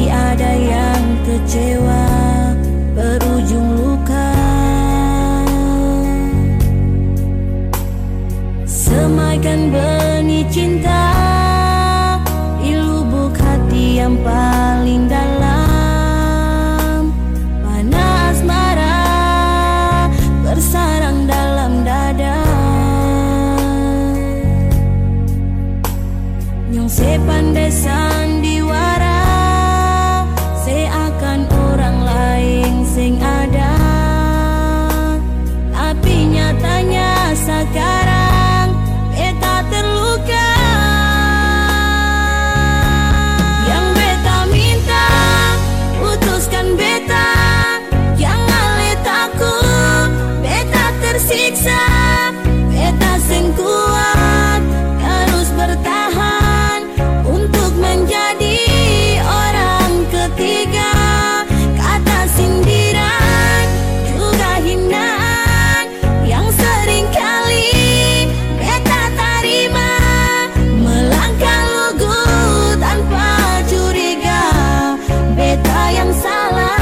ada yang kecewa berujung luka. Semaikan benih cinta di lubuk hati yang paling dalam. Panas marah bersarang dalam dada. Nyong sepandai sandiwara seakan orang lain sing ada, tapi nyatanya sekarang beta terluka. Yang beta minta putuskan beta, jangan let aku beta tersiksa. Beta sing kuat harus bertahan untuk menjadi orang ketiga. Kata sindiran juga hinaan yang sering kali beta tarima. Melangkah lugu tanpa curiga, beta yang salah.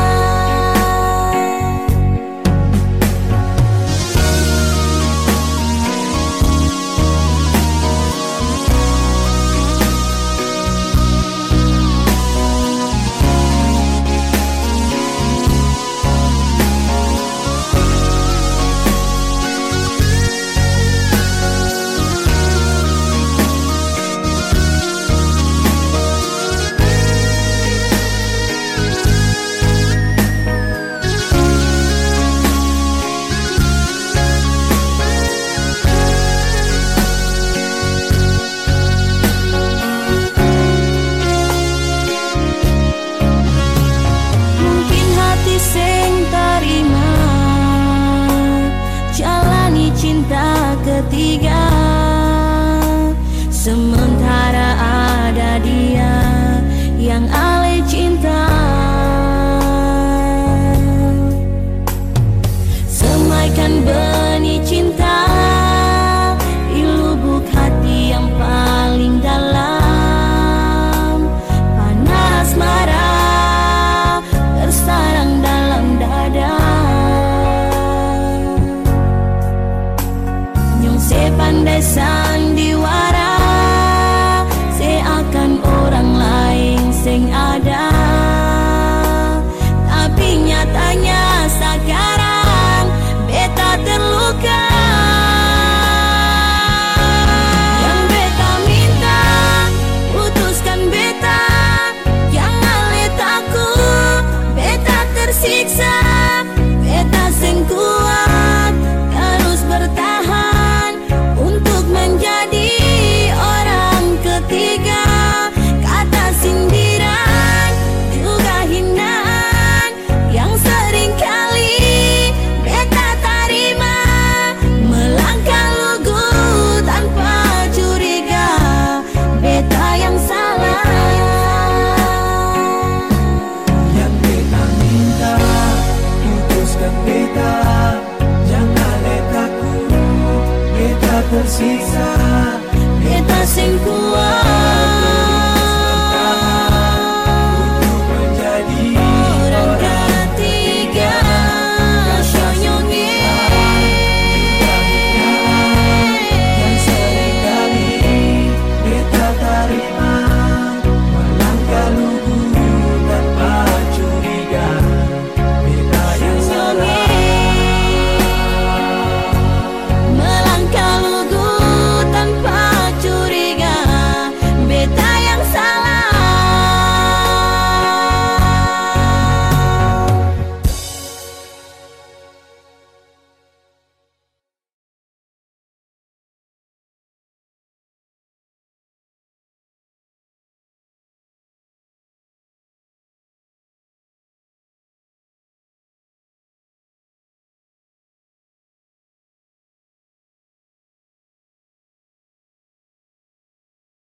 Sing terima jalani cinta ketiga.